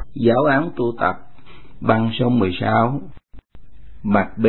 Giáo án tu tập băng sông 16. Mặt B.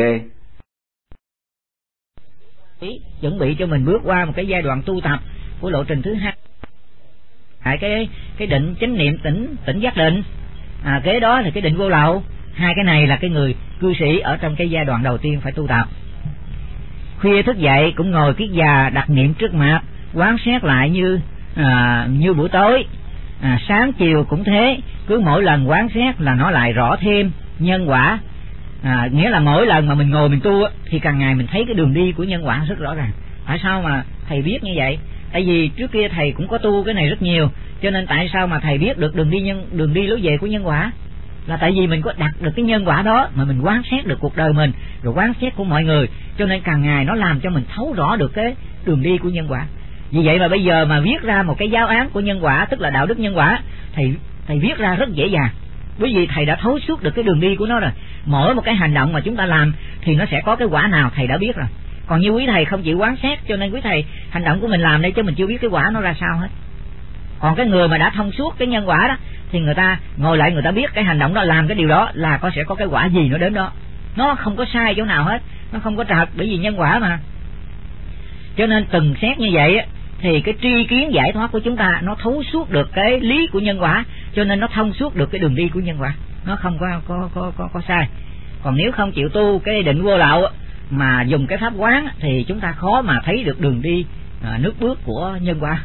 Chuẩn bị cho mình bước qua một cái giai đoạn tu tập của lộ trình thứ hai. Cái định chánh niệm tỉnh giác định. Kế đó thì cái định vô lậu. Hai cái này là cái người cư sĩ ở trong cái giai đoạn đầu tiên phải tu tập. Khuya thức dậy cũng ngồi kiết già đặt niệm trước mặt, quán xét lại như buổi tối. Sáng chiều cũng thế, cứ mỗi lần quán xét là nó lại rõ thêm nhân quả. Nghĩa là mỗi lần mà mình ngồi mình tu thì càng ngày mình thấy cái đường đi của nhân quả rất rõ ràng. Tại sao mà thầy biết như vậy? Tại vì trước kia thầy cũng có tu cái này rất nhiều, cho nên tại sao mà thầy biết được đường đi lối về của nhân quả? Là tại vì mình có đặt được cái nhân quả đó mà mình quán xét được cuộc đời mình, rồi quán xét của mọi người, cho nên càng ngày nó làm cho mình thấu rõ được cái đường đi của nhân quả. Vì vậy mà bây giờ mà viết ra một cái giáo án của nhân quả, tức là đạo đức nhân quả, thầy viết ra rất dễ dàng, bởi vì thầy đã thấu suốt được cái đường đi của nó rồi. Mỗi một cái hành động mà chúng ta làm thì nó sẽ có cái quả nào thầy đã biết rồi. Còn như quý thầy không chịu quán xét, cho nên quý thầy hành động của mình làm đây chứ mình chưa biết cái quả nó ra sao hết. Còn cái người mà đã thông suốt cái nhân quả đó thì người ta ngồi lại, người ta biết cái hành động đó, làm cái điều đó là sẽ có cái quả gì nó đến đó. Nó không có sai chỗ nào hết, nó không có trật, bởi vì nhân quả mà. Cho nên từng xét như vậy thì cái tri kiến giải thoát của chúng ta nó thấu suốt được cái lý của nhân quả, cho nên nó thông suốt được cái đường đi của nhân quả, nó không có sai. Còn nếu không chịu tu cái định vô lậu mà dùng cái pháp quán thì chúng ta khó mà thấy được đường đi nước bước của nhân quả.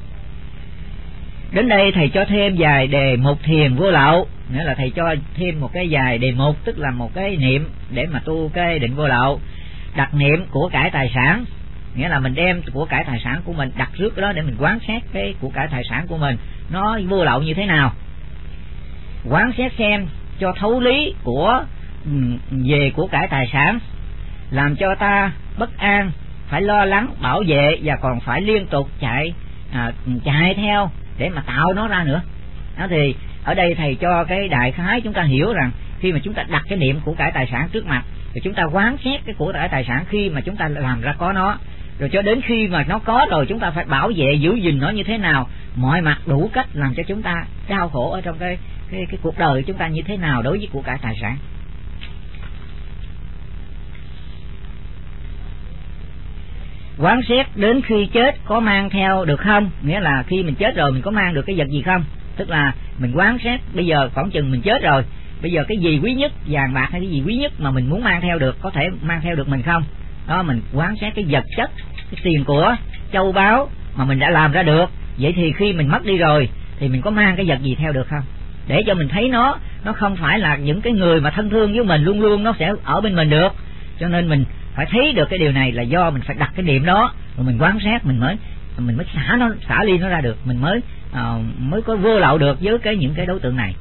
Đến đây thầy cho thêm vài đề mục thiền vô lậu, nghĩa là thầy cho thêm một cái vài đề mục, tức là một cái niệm để mà tu cái định vô lậu. Đặt niệm của cải tài sản, nghĩa là mình đem của cải tài sản của mình đặt trước cái đó để mình quán xét cái của cải tài sản của mình nó vô lậu như thế nào. Quán xét xem cho thấu lý về của cải tài sản, làm cho ta bất an, phải lo lắng bảo vệ và còn phải liên tục chạy theo để mà tạo nó ra nữa. Đó thì ở đây thầy cho cái đại khái chúng ta hiểu rằng khi mà chúng ta đặt cái niệm của cải tài sản trước mặt thì chúng ta quán xét cái của cải tài sản khi mà chúng ta làm ra có nó, rồi cho đến khi mà nó có rồi chúng ta phải bảo vệ giữ gìn nó như thế nào, mọi mặt đủ cách làm cho chúng ta đau khổ ở trong cái cuộc đời chúng ta như thế nào đối với của cải tài sản. Quán xét đến khi chết có mang theo được không, nghĩa là khi mình chết rồi mình có mang được cái vật gì không. Tức là mình quán xét bây giờ khoảng chừng mình chết rồi, bây giờ cái gì quý nhất, vàng bạc hay cái gì quý nhất mà mình muốn mang theo được, có thể mang theo được mình không. Đó, mình quán xét cái vật chất, cái tiền của châu báu mà mình đã làm ra được. Vậy thì khi mình mất đi rồi thì mình có mang cái vật gì theo được không, để cho mình thấy nó không phải là những cái người mà thân thương với mình luôn luôn nó sẽ ở bên mình được. Cho nên mình phải thấy được cái điều này là do mình phải đặt cái niệm đó, rồi mình quán xét mình mới xả ly nó ra được, mình mới có vô lậu được với những cái đối tượng này.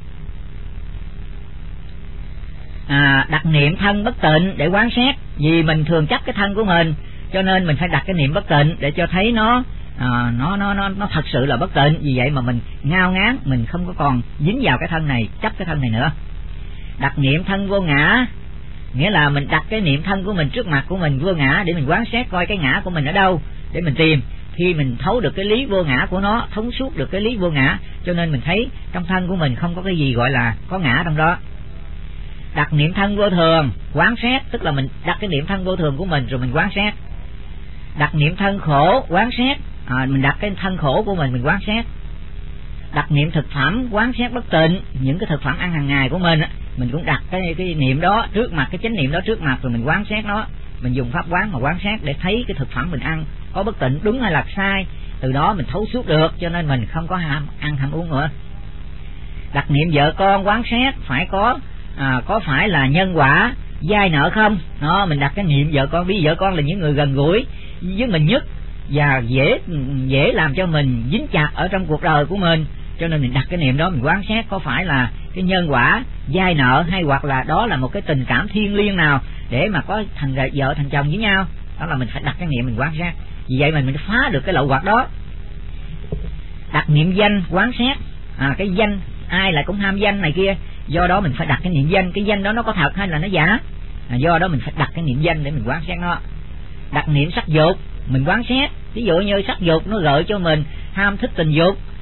Đặt niệm thân bất tịnh để quán xét, vì mình thường chấp cái thân của mình, cho nên mình phải đặt cái niệm bất tịnh để cho thấy nó thật sự là bất tịnh. Vì vậy mà mình ngao ngán, mình không có còn dính vào cái thân này, chấp cái thân này nữa. Đặt niệm thân vô ngã, nghĩa là mình đặt cái niệm thân của mình trước mặt của mình vô ngã để mình quán xét coi cái ngã của mình ở đâu để mình tìm. Khi mình thấu được cái lý vô ngã của nó, thấu suốt được cái lý vô ngã, cho nên mình thấy trong thân của mình không có cái gì gọi là có ngã trong đó. Đặt niệm thân vô thường, quán xét, tức là mình đặt cái niệm thân vô thường của mình rồi mình quán xét. Đặt niệm thân khổ, quán xét, mình đặt cái thân khổ của mình quán xét. Đặt niệm thực phẩm, quán xét bất tịnh, những cái thực phẩm ăn hàng ngày của mình cũng đặt cái niệm đó trước mặt, cái chánh niệm đó trước mặt rồi mình quán xét nó. Mình dùng pháp quán mà quán xét để thấy cái thực phẩm mình ăn có bất tịnh đúng hay là sai, từ đó mình thấu suốt được, cho nên mình không có ăn ham uống nữa. Đặt niệm vợ con, quán xét phải có phải là nhân quả vay nợ không. Đó, mình đặt cái niệm vợ con, vì vợ con là những người gần gũi với mình nhất và dễ làm cho mình dính chặt ở trong cuộc đời của mình, cho nên mình đặt cái niệm đó, mình quán xét có phải là cái nhân quả vay nợ, hay hoặc là đó là một cái tình cảm thiêng liêng nào để mà có thành vợ thành chồng với nhau. Đó là mình phải đặt cái niệm mình quán xét, vì vậy mình phá được cái lậu hoặc đó. Đặt niệm danh, quán xét cái danh, ai lại cũng ham danh này kia, do đó mình phải đặt cái niệm danh, cái danh đó nó có thật hay là nó giả, do đó mình phải đặt cái niệm danh để mình quán xét nó. Đặt niệm sắc dục, mình quán xét, ví dụ như sắc dục nó gợi cho mình ham thích tình dục,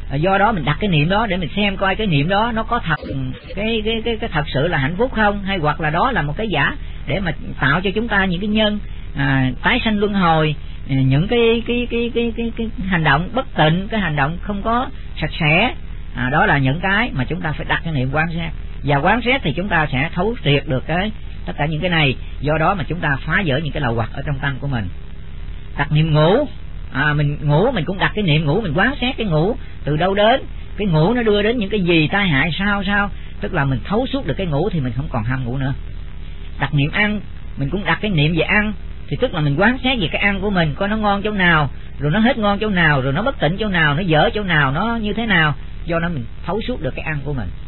Do đó mình đặt cái niệm đó để mình xem coi cái niệm đó nó có thật cái thật sự là hạnh phúc không, hay hoặc là đó là một cái giả để mà tạo cho chúng ta những cái nhân tái sanh luân hồi, những cái hành động bất tịnh, cái hành động không có sạch sẽ. Đó là những cái mà chúng ta phải đặt cái niệm quan sát, và quan sát thì chúng ta sẽ thấu triệt được tất cả những cái này. Do đó mà chúng ta phá vỡ những cái lậu hoặc ở trong tâm của mình. Đặt niệm ngủ, mình ngủ mình cũng đặt cái niệm ngủ, mình quán xét cái ngủ từ đâu đến, cái ngủ nó đưa đến những cái gì tai hại sao, tức là mình thấu suốt được cái ngủ thì mình không còn ham ngủ nữa. Đặt niệm ăn, mình cũng đặt cái niệm về ăn, thì tức là mình quán xét về cái ăn của mình, coi nó ngon chỗ nào, rồi nó hết ngon chỗ nào, rồi nó bất tịnh chỗ nào, nó dở chỗ nào, nó như thế nào, do đó mình thấu suốt được cái ăn của mình.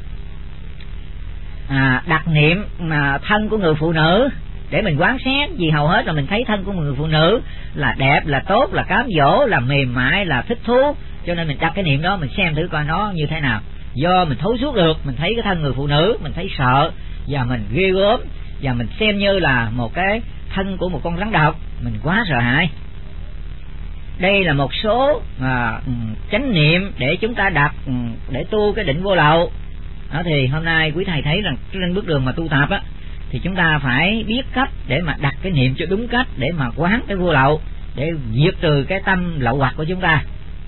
Đặt niệm thân của người phụ nữ để mình quán xét, vì hầu hết là mình thấy thân của người phụ nữ là đẹp, là tốt, là cám dỗ, là mềm mại, là thích thú, cho nên mình đặt cái niệm đó, mình xem thử coi nó như thế nào. Do mình thấu suốt được, mình thấy cái thân người phụ nữ, mình thấy sợ và mình ghê gớm, và mình xem như là một cái thân của một con rắn độc, mình quá sợ hãi. Đây là một số chánh niệm để chúng ta đặt để tu cái định vô lậu. Đó thì hôm nay quý thầy thấy rằng trên bước đường mà tu tập á, thì chúng ta phải biết cách để mà đặt cái niệm cho đúng cách, để mà quán cái vô lậu, để diệt trừ cái tâm lậu hoặc của chúng ta.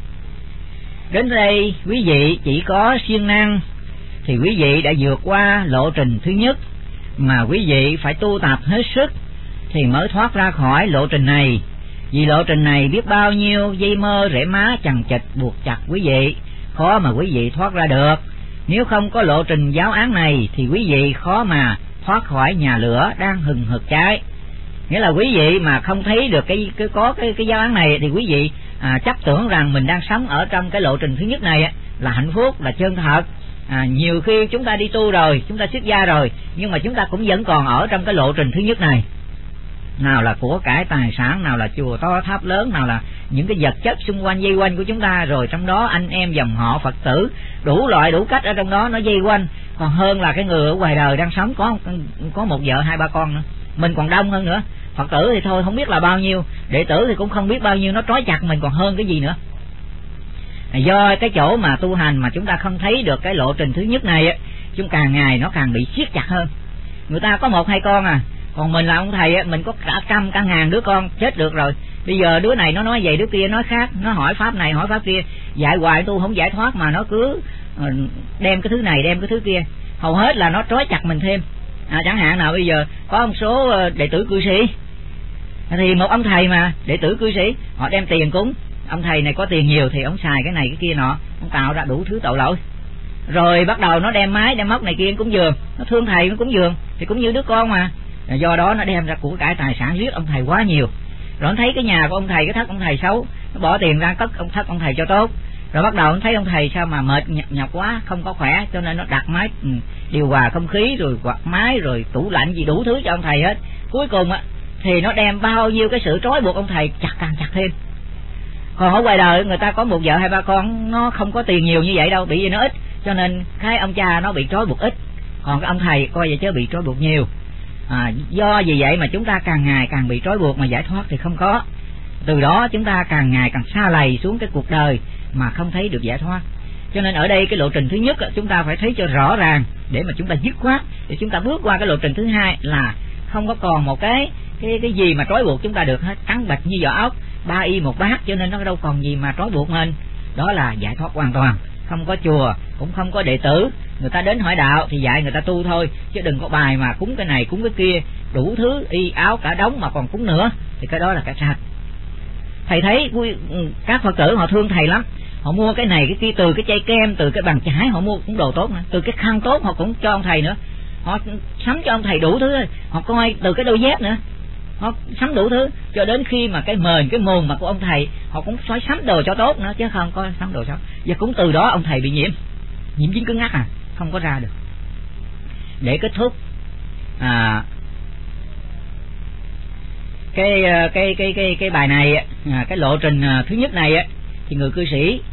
Đến đây quý vị chỉ có siêng năng thì quý vị đã vượt qua lộ trình thứ nhất, mà quý vị phải tu tập hết sức thì mới thoát ra khỏi lộ trình này. Vì lộ trình này biết bao nhiêu dây mơ rễ má chằng chịt buộc chặt quý vị, khó mà quý vị thoát ra được. Nếu không có lộ trình giáo án này thì quý vị khó mà thoát khỏi nhà lửa đang hừng hực cháy. Nghĩa là quý vị mà không thấy được cái giáo án này thì quý vị chấp tưởng rằng mình đang sống ở trong cái lộ trình thứ nhất này là hạnh phúc, là chân thật. Nhiều khi chúng ta đi tu rồi, chúng ta xuất gia rồi, nhưng mà chúng ta cũng vẫn còn ở trong cái lộ trình thứ nhất này. Nào là của cải tài sản, nào là chùa to tháp lớn, nào là những cái vật chất xung quanh dây quanh của chúng ta, rồi trong đó anh em dòng họ Phật tử đủ loại đủ cách ở trong đó nó dây quanh, còn hơn là cái người ở ngoài đời đang sống có một vợ hai ba con nữa, mình còn đông hơn nữa. Phật tử thì thôi không biết là bao nhiêu, đệ tử thì cũng không biết bao nhiêu, nó trói chặt mình còn hơn cái gì nữa. Do cái chỗ mà tu hành mà chúng ta không thấy được cái lộ trình thứ nhất này, chúng càng ngày nó càng bị siết chặt hơn. Người ta có một hai con còn mình là ông thầy mình có cả trăm cả ngàn đứa con, chết được rồi. Bây giờ đứa này nó nói vậy, đứa kia nói khác, nó hỏi pháp này hỏi pháp kia, dạy hoài tu không giải thoát, mà nó cứ đem cái thứ này đem cái thứ kia, hầu hết là nó trói chặt mình thêm. Chẳng hạn nào bây giờ có một số đệ tử cư sĩ, thì một ông thầy mà đệ tử cư sĩ họ đem tiền cúng, ông thầy này có tiền nhiều thì ông xài cái này cái kia nọ, ông tạo ra đủ thứ tội lỗi. Rồi bắt đầu nó đem máy đem móc này kia cúng dường, nó thương thầy nó cúng dường thì cũng như đứa con mà. Do đó nó đem ra của cải tài sản giết ông thầy quá nhiều. Rồi nó thấy cái nhà của ông thầy, cái thất ông thầy xấu, nó bỏ tiền ra cất thất ông thầy cho tốt. Rồi bắt đầu nó thấy ông thầy sao mà mệt nhọc quá, không có khỏe, cho nên nó đặt máy điều hòa không khí, rồi quạt máy, rồi tủ lạnh gì đủ thứ cho ông thầy hết. Cuối cùng thì nó đem bao nhiêu cái sự trói buộc ông thầy càng chặt thêm. Còn ở ngoài đời người ta có một vợ hai ba con, nó không có tiền nhiều như vậy đâu, bị gì nó ít, cho nên cái ông cha nó bị trói buộc ít, còn cái ông thầy coi vậy chứ bị trói buộc nhiều. Do vì vậy mà chúng ta càng ngày càng bị trói buộc, mà giải thoát thì không có. Từ đó chúng ta càng ngày càng sa lầy xuống cái cuộc đời mà không thấy được giải thoát. Cho nên ở đây cái lộ trình thứ nhất chúng ta phải thấy cho rõ ràng để mà chúng ta dứt khoát, để chúng ta bước qua cái lộ trình thứ hai là không có còn một cái gì mà trói buộc chúng ta được hết, trắng bạch như vỏ ốc, ba y một bát, cho nên nó đâu còn gì mà trói buộc mình. Đó là giải thoát hoàn toàn. Không có chùa, cũng không có đệ tử, người ta đến hỏi đạo thì dạy người ta tu thôi, chứ đừng có bài mà cúng cái này cúng cái kia, đủ thứ y áo cả đống mà còn cúng nữa, thì cái đó là cái sạch. Thầy thấy các Phật tử họ thương thầy lắm, họ mua cái này cái kia, từ cái chai kem, từ cái bàn chải họ mua cũng đồ tốt nữa, từ cái khăn tốt họ cũng cho ông thầy nữa, họ sắm cho ông thầy đủ thứ, họ coi từ cái đôi dép nữa, họ sắm đủ thứ, cho đến khi mà cái mền cái mồm mà của ông thầy họ cũng phải sắm đồ cho tốt nữa, chứ không có sắm đồ xấu. Và cũng từ đó ông thầy bị nhiễm dính cứng ngắc không có ra được. Để kết thúc cái bài này, cái lộ trình thứ nhất này thì người cư sĩ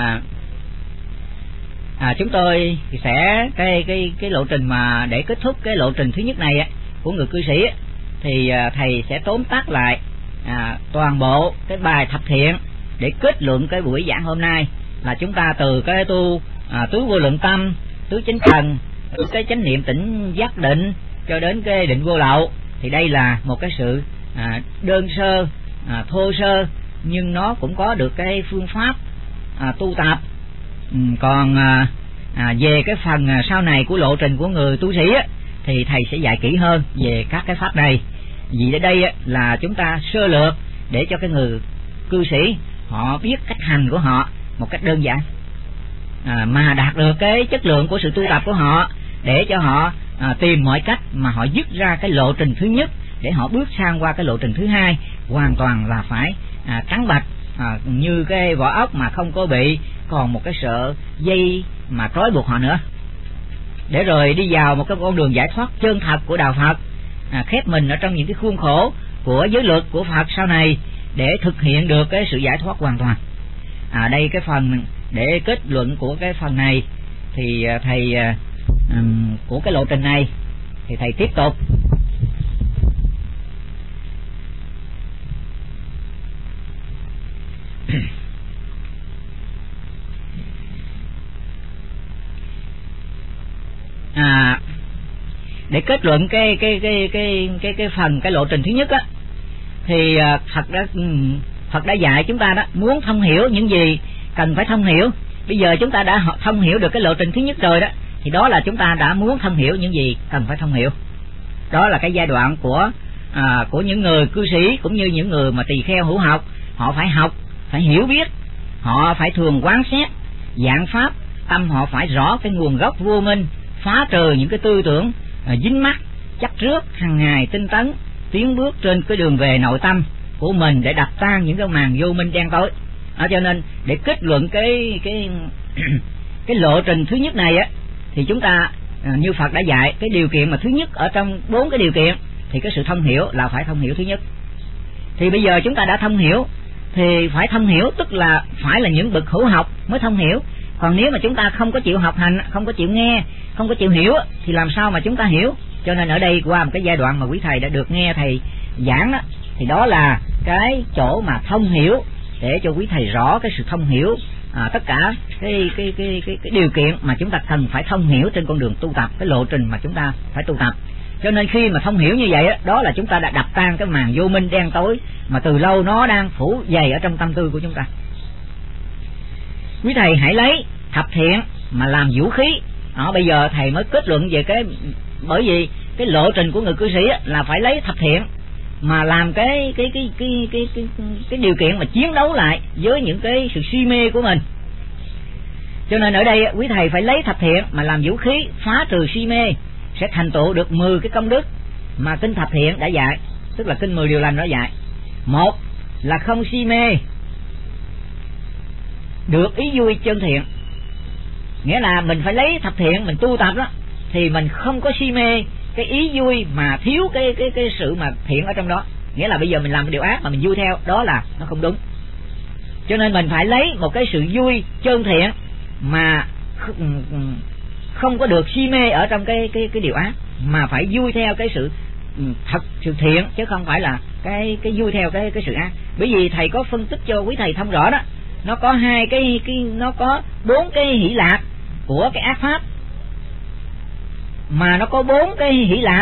chúng tôi sẽ cái lộ trình mà để kết thúc cái lộ trình thứ nhất này của người cư sĩ thì thầy sẽ tóm tắt lại toàn bộ cái bài thập thiện để kết luận cái buổi giảng hôm nay. là chúng ta từ cái tu tứ vô lượng tâm, tứ chánh cần, cái chánh niệm tỉnh giác định cho đến cái định vô lậu, thì đây là một cái sự đơn sơ, thô sơ, nhưng nó cũng có được cái phương pháp tu tập. Còn về cái phần sau này của lộ trình của người tu sĩ thì thầy sẽ dạy kỹ hơn về các cái pháp này. Vì ở đây là chúng ta sơ lược để cho cái người cư sĩ họ biết cách hành của họ một cách đơn giản, mà đạt được cái chất lượng của sự tu tập của họ, để cho họ tìm mọi cách mà họ dứt ra cái lộ trình thứ nhất để họ bước sang qua cái lộ trình thứ hai, hoàn toàn là phải trắng bạch, như cái vỏ ốc mà không có bị còn một cái sợi dây mà trói buộc họ nữa, để rồi đi vào một cái con đường giải thoát chân thật của đạo Phật, khép mình ở trong những cái khuôn khổ của giới luật của Phật sau này để thực hiện được cái sự giải thoát hoàn toàn. Đây cái phần để kết luận của cái phần này thì thầy của cái lộ trình này thì thầy tiếp tục. Để kết luận cái phần cái lộ trình thứ nhất thì Phật đã dạy chúng ta đó, muốn thông hiểu những gì cần phải thông hiểu. Bây giờ chúng ta đã thông hiểu được cái lộ trình thứ nhất rồi đó, thì đó là chúng ta đã muốn thông hiểu những gì cần phải thông hiểu. Đó là cái giai đoạn của những người cư sĩ cũng như những người mà tỳ kheo hữu học. Họ phải học, phải hiểu biết, họ phải thường quán xét dạng pháp, tâm họ phải rõ cái nguồn gốc vô minh, phá trừ những cái tư tưởng dính mắc chấp trước, hàng ngày tinh tấn tiến bước trên cái đường về nội tâm của mình để đập tan những cái màn vô minh đen tối. Cho nên để kết luận cái lộ trình thứ nhất này thì chúng ta như Phật đã dạy, cái điều kiện mà thứ nhất ở trong 4 cái điều kiện thì cái sự thông hiểu là phải thông hiểu thứ nhất. Thì bây giờ chúng ta đã thông hiểu thì phải thông hiểu, tức là phải là những bậc hữu học mới thông hiểu. Còn nếu mà chúng ta không có chịu học hành, không có chịu nghe, không có chịu hiểu thì làm sao mà chúng ta hiểu. Cho nên ở đây qua một cái giai đoạn mà quý thầy đã được nghe thầy giảng đó, thì đó là cái chỗ mà thông hiểu, để cho quý thầy rõ cái sự thông hiểu tất cả cái điều kiện mà chúng ta cần phải thông hiểu trên con đường tu tập, cái lộ trình mà chúng ta phải tu tập. Cho nên khi mà thông hiểu như vậy đó là chúng ta đã đập tan cái màn vô minh đen tối mà từ lâu nó đang phủ dày ở trong tâm tư của chúng ta. Quý thầy hãy lấy thập thiện mà làm vũ khí. Bây giờ thầy mới kết luận về bởi vì cái lộ trình của người cư sĩ là phải lấy thập thiện mà làm cái điều kiện mà chiến đấu lại với những cái sự si mê của mình. Cho nên ở đây quý thầy phải lấy thập thiện mà làm vũ khí phá trừ si mê, sẽ thành tựu được 10 cái công đức mà kinh thập thiện đã dạy, tức là kinh 10 điều lành đó dạy. Một là không si mê, được ý vui chân thiện. Nghĩa là mình phải lấy thập thiện mình tu tập đó thì mình không có si mê cái ý vui mà thiếu cái sự mà thiện ở trong đó. Nghĩa là bây giờ mình làm điều ác mà mình vui theo, đó là nó không đúng. Cho nên mình phải lấy một cái sự vui chân thiện mà không có được si mê ở trong cái điều ác, mà phải vui theo cái sự sự thiện, chứ không phải là cái vui theo cái sự ác. Bởi vì thầy có phân tích cho quý thầy thông rõ đó, nó có nó có 4 cái hỷ lạc của cái ác pháp, mà nó có 4 cái hỷ lạc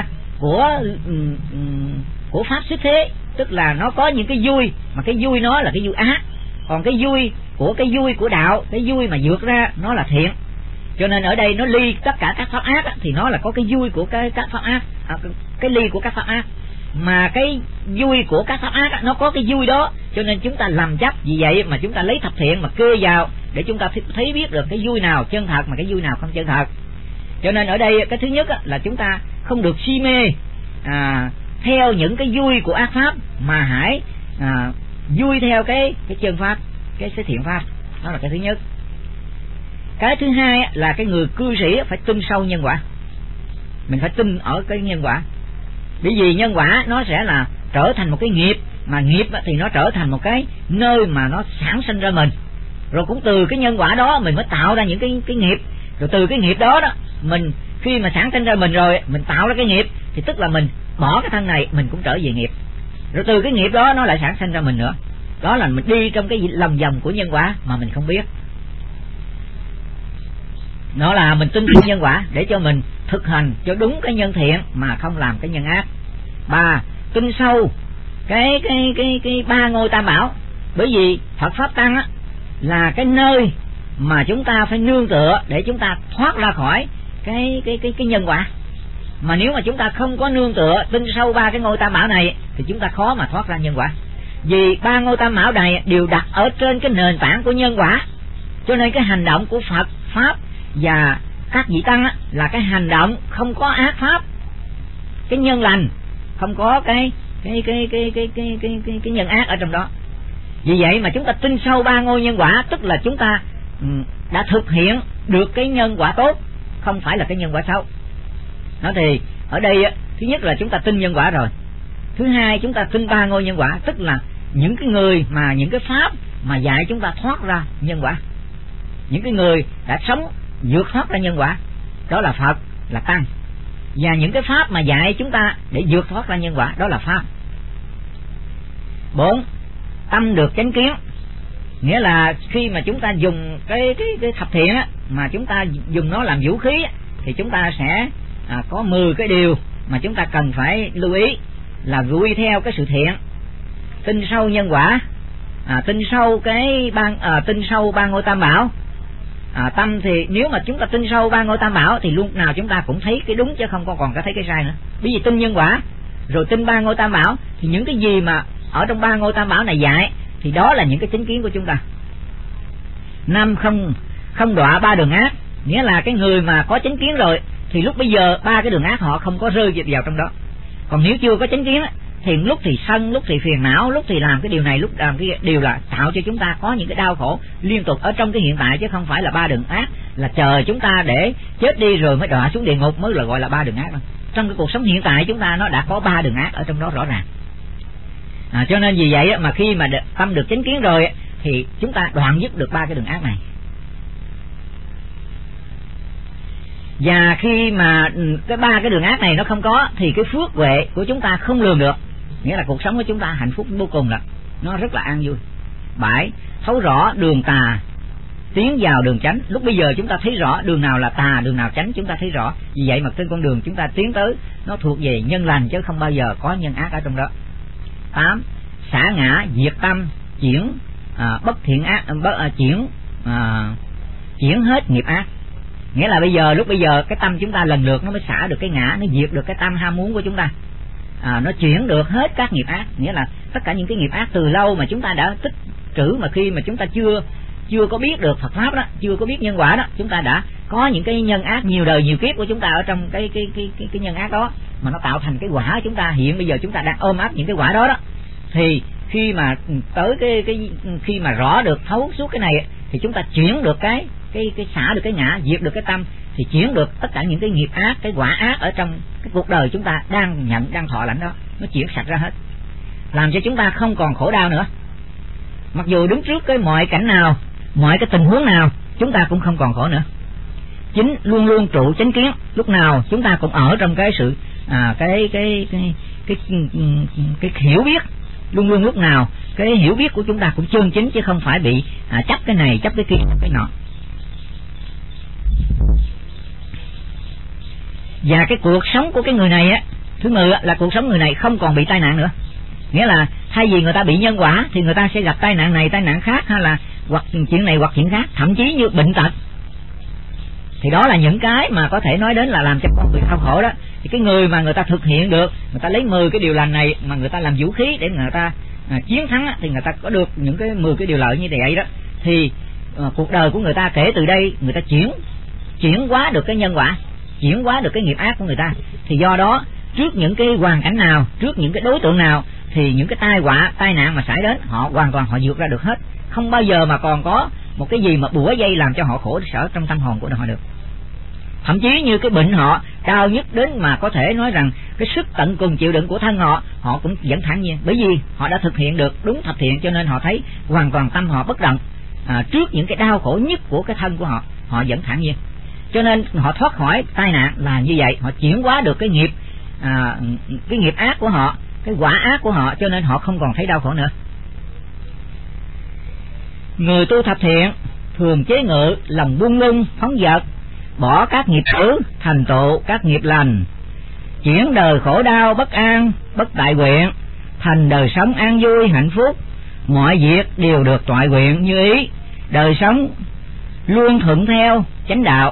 của pháp xuất thế. Tức là nó có những cái vui mà cái vui nó là cái vui ác, còn cái vui của đạo, cái vui mà vượt ra nó là thiện. Cho nên ở đây nó ly tất cả các pháp ác thì nó là có cái vui của các pháp ác, cái ly của các pháp ác, mà cái vui của các pháp ác nó có cái vui đó. Cho nên chúng ta làm chấp, vì vậy mà chúng ta lấy thập thiện mà kê vào để chúng ta thấy biết được cái vui nào chân thật mà cái vui nào không chân thật. Cho nên ở đây cái thứ nhất là chúng ta không được si mê theo những cái vui của ác pháp, mà hãy vui theo cái chân pháp, cái thiện pháp. Đó là cái thứ nhất. Cái thứ hai là cái người cư sĩ phải tin sâu nhân quả. Mình phải tin ở cái nhân quả, bởi vì nhân quả nó sẽ là trở thành một cái nghiệp, mà nghiệp thì nó trở thành một cái nơi mà nó sản sinh ra mình. Rồi cũng từ cái nhân quả đó mình mới tạo ra những cái nghiệp. Rồi từ cái nghiệp đó mình khi mà sản sinh ra mình rồi, mình tạo ra cái nghiệp thì tức là mình bỏ cái thân này mình cũng trở về nghiệp. Rồi từ cái nghiệp đó nó lại sản sinh ra mình nữa. Đó là mình đi trong cái lòng vòng của nhân quả mà mình không biết. Nó là mình tin nhân quả để cho mình thực hành cho đúng cái nhân thiện mà không làm cái nhân ác. 3. Tin sâu cái ba ngôi tam bảo, bởi vì Phật pháp tăng á là cái nơi mà chúng ta phải nương tựa để chúng ta thoát ra khỏi cái nhân quả. Mà nếu mà chúng ta không có nương tựa tin sâu ba cái ngôi tam bảo này thì chúng ta khó mà thoát ra nhân quả. Vì ba ngôi tam bảo này đều đặt ở trên cái nền tảng của nhân quả, cho nên cái hành động của Phật pháp và các vị tăng á, là cái hành động không có ác pháp, cái nhân lành, không có cái nhân ác ở trong đó. Vì vậy mà chúng ta tin sâu ba ngôi nhân quả, tức là chúng ta đã thực hiện được cái nhân quả tốt, không phải là cái nhân quả xấu. Đó thì ở đây thứ nhất là chúng ta tin nhân quả rồi. Thứ hai, chúng ta tin ba ngôi nhân quả, tức là những cái người mà những cái pháp mà dạy chúng ta thoát ra nhân quả, những cái người đã sống vượt thoát ra nhân quả, đó là Phật, là tăng. Và những cái pháp mà dạy chúng ta để vượt thoát ra nhân quả, đó là pháp. 4. Tâm được chánh kiến, nghĩa là khi mà chúng ta dùng cái thập thiện á, mà chúng ta dùng nó làm vũ khí á, thì chúng ta sẽ có 10 cái điều mà chúng ta cần phải lưu ý, là vui theo cái sự thiện, tin sâu nhân quả, tin sâu tin sâu ba ngôi tam bảo. Tâm thì nếu mà chúng ta tin sâu ba ngôi tam bảo thì lúc nào chúng ta cũng thấy cái đúng chứ không còn thấy cái sai nữa. Bởi vì tin nhân quả rồi tin ba ngôi tam bảo thì những cái gì mà ở trong ba ngôi tam bảo này dạy thì đó là những cái chánh kiến của chúng ta. 5. Không đọa ba đường ác, nghĩa là cái người mà có chánh kiến rồi thì lúc bây giờ ba cái đường ác họ không có rơi vào trong đó. Còn nếu chưa có chánh kiến thì lúc thì sân, lúc thì phiền não, lúc thì làm cái điều này, lúc làm cái điều là tạo cho chúng ta có những cái đau khổ liên tục ở trong cái hiện tại, chứ không phải là ba đường ác là chờ chúng ta để chết đi rồi mới đọa xuống địa ngục mới là gọi là ba đường ác đâu. Trong cái cuộc sống hiện tại chúng ta nó đã có ba đường ác ở trong đó rõ ràng. Cho nên vì vậy mà khi mà tâm được chánh kiến rồi thì chúng ta đoạn dứt được ba cái đường ác này. Và khi mà cái ba cái đường ác này nó không có thì cái phước huệ của chúng ta không lường được, nghĩa là cuộc sống của chúng ta hạnh phúc vô cùng, là nó rất là an vui. 7. Thấu rõ đường tà, tiến vào đường chánh. Lúc bây giờ chúng ta thấy rõ đường nào là tà, đường nào chánh, chúng ta thấy rõ. Vì vậy mà trên con đường chúng ta tiến tới nó thuộc về nhân lành chứ không bao giờ có nhân ác ở trong đó. 8. Xả ngã diệt tâm, chuyển bất thiện ác, chuyển hết nghiệp ác. Nghĩa là lúc bây giờ cái tâm chúng ta lần lượt nó mới xả được cái ngã, nó diệt được cái tâm ham muốn của chúng ta, nó chuyển được hết các nghiệp ác. Nghĩa là tất cả những cái nghiệp ác từ lâu mà chúng ta đã tích trữ, mà khi mà chúng ta chưa có biết được Phật pháp đó, chưa có biết nhân quả đó, chúng ta đã có những cái nhân ác nhiều đời nhiều kiếp của chúng ta ở trong cái nhân ác đó, mà nó tạo thành cái quả chúng ta hiện bây giờ chúng ta đang ôm ấp những cái quả đó. Thì khi mà tới khi mà rõ được thấu suốt cái này thì chúng ta chuyển được cái xả được cái ngã, diệt được cái tâm, thì chuyển được tất cả những cái nghiệp ác, cái quả ác ở trong cái cuộc đời chúng ta đang nhận, đang thọ lãnh đó, nó chuyển sạch ra hết, làm cho chúng ta không còn khổ đau nữa. Mặc dù đứng trước cái mọi cảnh nào, mọi cái tình huống nào, chúng ta cũng không còn khổ nữa. Chính luôn luôn trụ chánh kiến, lúc nào chúng ta cũng ở trong cái sự cái hiểu biết, luôn luôn lúc nào cái hiểu biết của chúng ta cũng chân chính, chứ không phải bị chấp cái này, chấp cái kia, chấp cái nọ. Và cái cuộc sống của cái người này thứ 10 là cuộc sống người này không còn bị tai nạn nữa. Nghĩa là thay vì người ta bị nhân quả thì người ta sẽ gặp tai nạn này, tai nạn khác, hay là hoặc chuyện này hoặc chuyện khác, thậm chí như bệnh tật. Thì đó là những cái mà có thể nói đến là làm cho con người đau khổ đó. Thì cái người mà người ta thực hiện được, người ta lấy 10 cái điều lành này mà người ta làm vũ khí để người ta chiến thắng, thì người ta có được những cái 10 cái điều lợi như vậy đó. Thì cuộc đời của người ta kể từ đây người ta chuyển hóa được cái nhân quả, chuyển hóa được cái nghiệp ác của người ta. Thì do đó trước những cái hoàn cảnh nào, trước những cái đối tượng nào, thì những cái tai nạn mà xảy đến họ hoàn toàn họ vượt ra được hết, không bao giờ mà còn có một cái gì mà bủa dây làm cho họ khổ sở trong tâm hồn của họ được. Thậm chí như cái bệnh họ cao nhất đến mà có thể nói rằng cái sức tận cùng chịu đựng của thân họ cũng vẫn thản nhiên, bởi vì họ đã thực hiện được đúng thập thiện, cho nên họ thấy hoàn toàn tâm họ bất động trước những cái đau khổ nhất của cái thân của họ vẫn thản nhiên. Cho nên họ thoát khỏi tai nạn là như vậy, họ chuyển hóa được cái nghiệp ác của họ, cái quả ác của họ, cho nên họ không còn thấy đau khổ nữa. Người tu thập thiện thường chế ngự lòng buông lung phóng dật, bỏ các nghiệp dữ, thành tựu các nghiệp lành, chuyển đời khổ đau bất an, bất tại nguyện, thành đời sống an vui hạnh phúc, mọi việc đều được toại nguyện như ý, đời sống luôn thuận theo chánh đạo.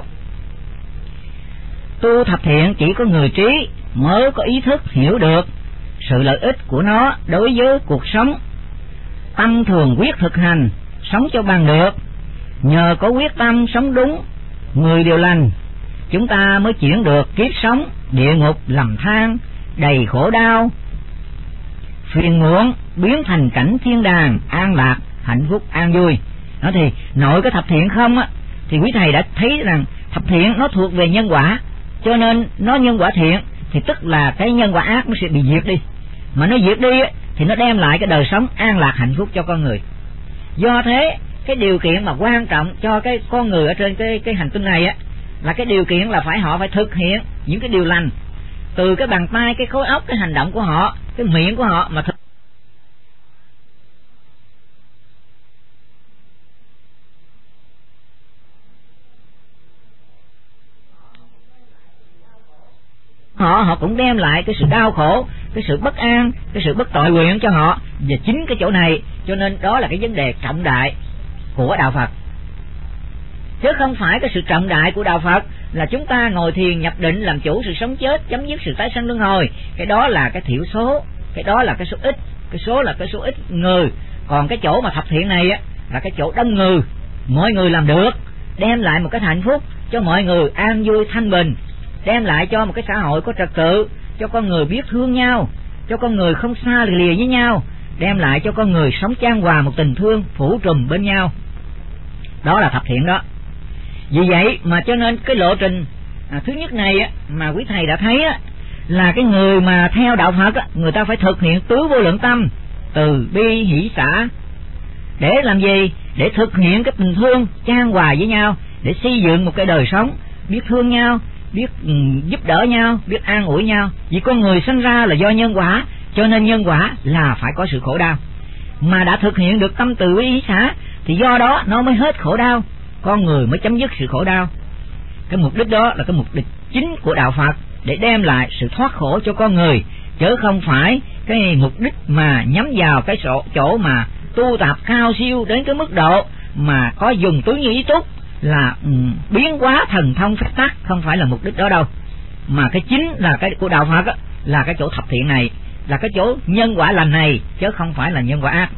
Tu thập thiện chỉ có người trí mới có ý thức hiểu được sự lợi ích của nó đối với cuộc sống, tâm thường quyết thực hành, sống cho bằng được. Nhờ có quyết tâm sống đúng 10 điều lành, chúng ta mới chuyển được kiếp sống địa ngục lầm than, đầy khổ đau, phiền muộn, biến thành cảnh thiên đàng, an lạc, hạnh phúc, an vui. Đó thì nội cái thập thiện không á, thì quý thầy đã thấy rằng thập thiện nó thuộc về nhân quả, cho nên nó nhân quả thiện thì tức là cái nhân quả ác nó sẽ bị diệt đi. Mà nó diệt đi á, thì nó đem lại cái đời sống an lạc hạnh phúc cho con người. Do thế cái điều kiện mà quan trọng cho cái con người ở trên cái hành tinh này á, là cái điều kiện là họ phải thực hiện những cái điều lành từ cái bàn tay, cái khối óc, cái hành động của họ, cái miệng của họ mà họ cũng đem lại cái sự đau khổ, cái sự bất an, cái sự bất tội nguyện cho họ. Và chính cái chỗ này cho nên đó là cái vấn đề trọng đại của đạo Phật, chứ không phải cái sự trọng đại của đạo Phật là chúng ta ngồi thiền nhập định làm chủ sự sống chết, chấm dứt sự tái sanh luân hồi. Cái đó là cái thiểu số, cái đó là cái số ít, cái số là cái số ít người. Còn cái chỗ mà thập thiện này á là cái chỗ đông người, mọi người làm được, đem lại một cái hạnh phúc cho mọi người, an vui thanh bình, đem lại cho một cái xã hội có trật tự, cho con người biết thương nhau, cho con người không xa lìa với nhau, đem lại cho con người sống chan hòa một tình thương phủ trùm bên nhau. Đó là thập thiện đó. Vì vậy mà cho nên cái lộ trình thứ nhất này á, mà quý thầy đã thấy á, là cái người mà theo đạo Phật á, người ta phải thực hiện tứ vô lượng tâm, từ bi hỷ xả. Để làm gì? Để thực hiện cái tình thương chan hòa với nhau, để xây dựng một cái đời sống biết thương nhau, biết giúp đỡ nhau, biết an ủi nhau. Vì con người sinh ra là do nhân quả, cho nên nhân quả là phải có sự khổ đau. Mà đã thực hiện được tâm từ bi hỷ xả thì do đó nó mới hết khổ đau, con người mới chấm dứt sự khổ đau. Cái mục đích đó là cái mục đích chính của đạo Phật, để đem lại sự thoát khổ cho con người, chứ không phải cái mục đích mà nhắm vào cái chỗ mà tu tập cao siêu đến cái mức độ mà có dùng tứ như ý túc là biến hóa thần thông phép tắc. Không phải là mục đích đó đâu, mà cái chính là cái của đạo Phật á, là cái chỗ thập thiện này, là cái chỗ nhân quả lành này, chứ không phải là nhân quả ác.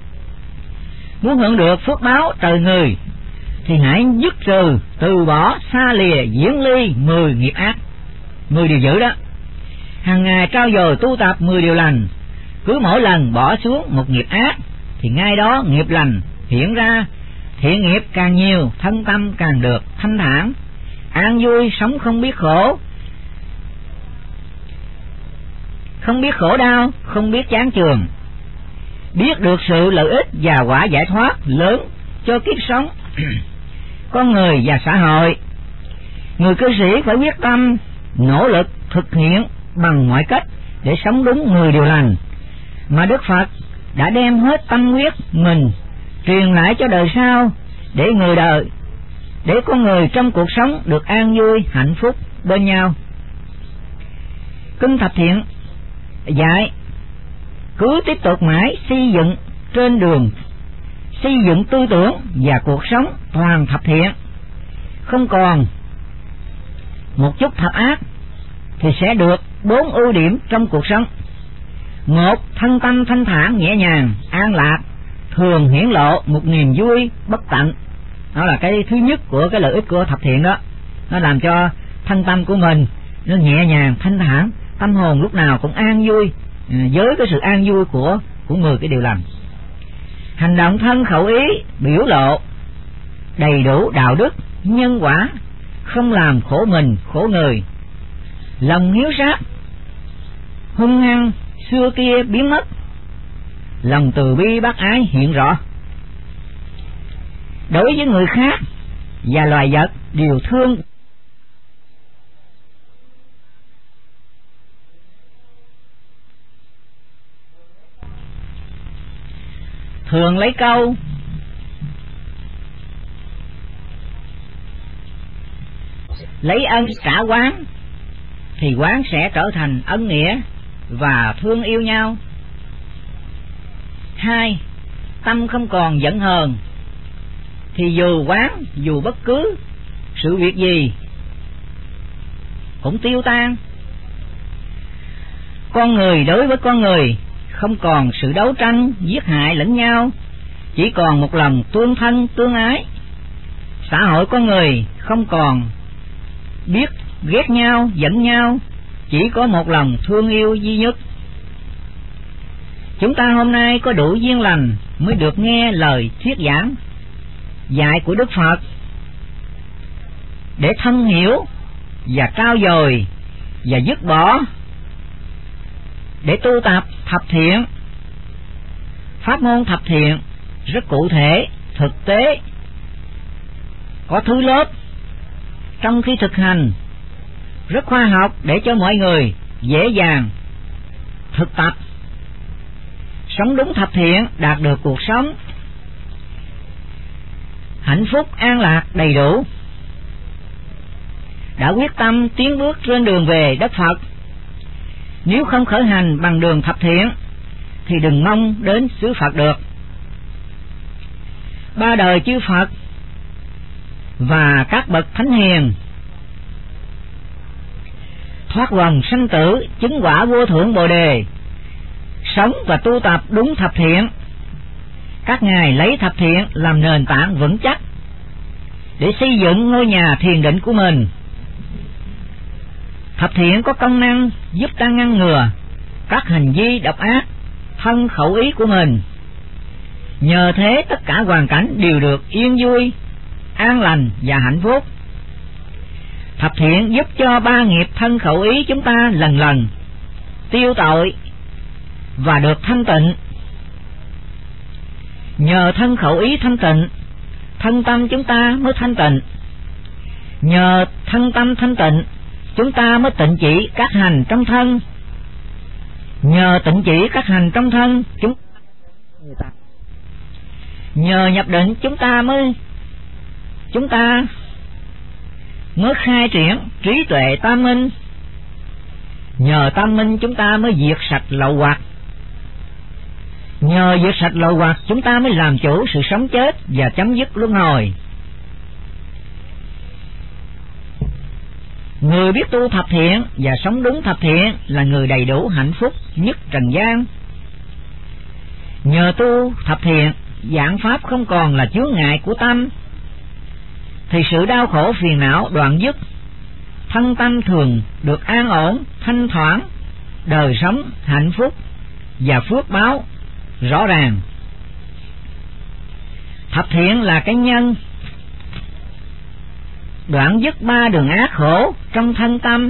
Muốn hưởng được phước báo trời người thì hãy dứt trừ, từ bỏ, xa lìa, diễn ly 10 nghiệp ác, 10 điều dữ đó. Hàng ngày trao dồi tu tập 10 điều lành, cứ mỗi lần bỏ xuống một nghiệp ác thì ngay đó nghiệp lành hiện ra. Thiện nghiệp càng nhiều, thân tâm càng được thanh thản, an vui, sống không biết khổ, không biết khổ đau, không biết chán chường, biết được sự lợi ích và quả giải thoát lớn cho kiếp sống con người và xã hội. Người cư sĩ phải quyết tâm nỗ lực thực hiện bằng mọi cách để sống đúng 10 điều lành mà Đức Phật đã đem hết tâm huyết mình truyền lại cho đời sau, để con người trong cuộc sống được an vui hạnh phúc bên nhau. Kinh thập thiện dạy cứ tiếp tục mãi xây dựng trên đường xây dựng tư tưởng và cuộc sống toàn thập thiện, không còn một chút thập ác, thì sẽ được 4 ưu điểm trong cuộc sống. 1. Thân tâm thanh thản nhẹ nhàng an lạc, thường hiển lộ một niềm vui bất tận. Đó là cái thứ nhất của cái lợi ích của thập thiện đó. Nó làm cho thân tâm của mình nó nhẹ nhàng thanh thản, tâm hồn lúc nào cũng an vui, với cái sự an vui của 10 cái điều lành. Hành động thân khẩu ý biểu lộ đầy đủ đạo đức nhân quả, không làm khổ mình khổ người. Lòng hiếu sát hung hăng xưa kia biến mất, lòng từ bi bác ái hiện rõ. Đối với người khác và loài vật đều thương. Thường lấy câu lấy ân trả oán, thì oán sẽ trở thành ân nghĩa và thương yêu nhau. 2. Tâm không còn giận hờn, thì dù oán, dù bất cứ sự việc gì cũng tiêu tan. Con người đối với con người không còn sự đấu tranh giết hại lẫn nhau, chỉ còn một lòng tương thân tương ái. Xã hội con người không còn biết ghét nhau giận nhau, chỉ có một lòng thương yêu duy nhất. Chúng ta hôm nay có đủ duyên lành mới được nghe lời thuyết giảng dạy của Đức Phật, để thân hiểu và trao dồi và dứt bỏ, để tu tập thập thiện. Pháp môn thập thiện rất cụ thể, thực tế, có thứ lớp trong khi thực hành, rất khoa học để cho mọi người dễ dàng thực tập. Sống đúng thập thiện, đạt được cuộc sống hạnh phúc an lạc đầy đủ. Đã quyết tâm tiến bước trên đường về đất Phật, nếu không khởi hành bằng đường thập thiện thì đừng mong đến xứ Phật được. Ba đời chư Phật và các bậc thánh hiền thoát vòng sanh tử, chứng quả vô thượng Bồ đề, sống và tu tập đúng thập thiện. Các ngài lấy thập thiện làm nền tảng vững chắc để xây dựng ngôi nhà thiền định của mình. Thập thiện có công năng giúp ta ngăn ngừa các hành vi độc ác thân khẩu ý của mình. Nhờ thế tất cả hoàn cảnh đều được yên vui, an lành và hạnh phúc. Thập thiện giúp cho ba nghiệp thân khẩu ý chúng ta lần lần tiêu tội và được thanh tịnh. Nhờ thân khẩu ý thanh tịnh, thân tâm chúng ta mới thanh tịnh. Nhờ thân tâm thanh tịnh, chúng ta mới tịnh chỉ các hành trong thân. Nhờ tịnh chỉ các hành trong thân, nhờ nhập định chúng ta mới khai triển trí tuệ tam minh. Nhờ tam minh chúng ta mới diệt sạch lậu hoặc. Nhờ diệt sạch lậu hoặc chúng ta mới làm chủ sự sống chết và chấm dứt luân hồi. Người biết tu thập thiện và sống đúng thập thiện là người đầy đủ hạnh phúc nhất trần gian. Nhờ tu thập thiện, giảng pháp không còn là chướng ngại của tâm, thì sự đau khổ phiền não đoạn dứt, thân tâm thường được an ổn, thanh thoảng, đời sống hạnh phúc và phước báo rõ ràng. Thập thiện là cái nhân đoạn dứt ba đường ác khổ trong thân tâm.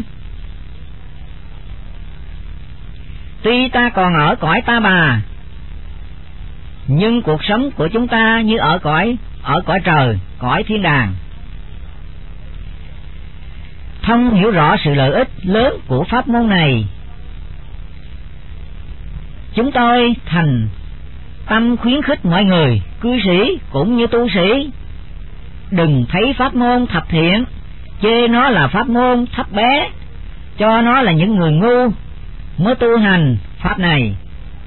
Tuy ta còn ở cõi ta bà, nhưng cuộc sống của chúng ta như ở cõi trời, cõi thiên đàng. Thông hiểu rõ sự lợi ích lớn của pháp môn này, chúng tôi thành tâm khuyến khích mọi người, cư sĩ cũng như tu sĩ, đừng thấy pháp môn thập thiện chê nó là pháp môn thấp bé, cho nó là những người ngu mới tu hành pháp này.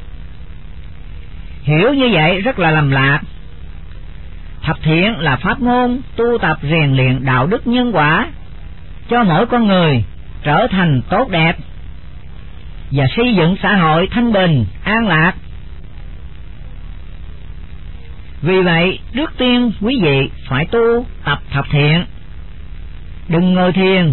Hiểu như vậy rất là lầm lạc. Thập thiện là pháp môn tu tập rèn luyện đạo đức nhân quả cho mỗi con người trở thành tốt đẹp và xây dựng xã hội thanh bình, an lạc. Vì vậy, trước tiên quý vị phải tu tập thập thiện. Đừng ngồi thiền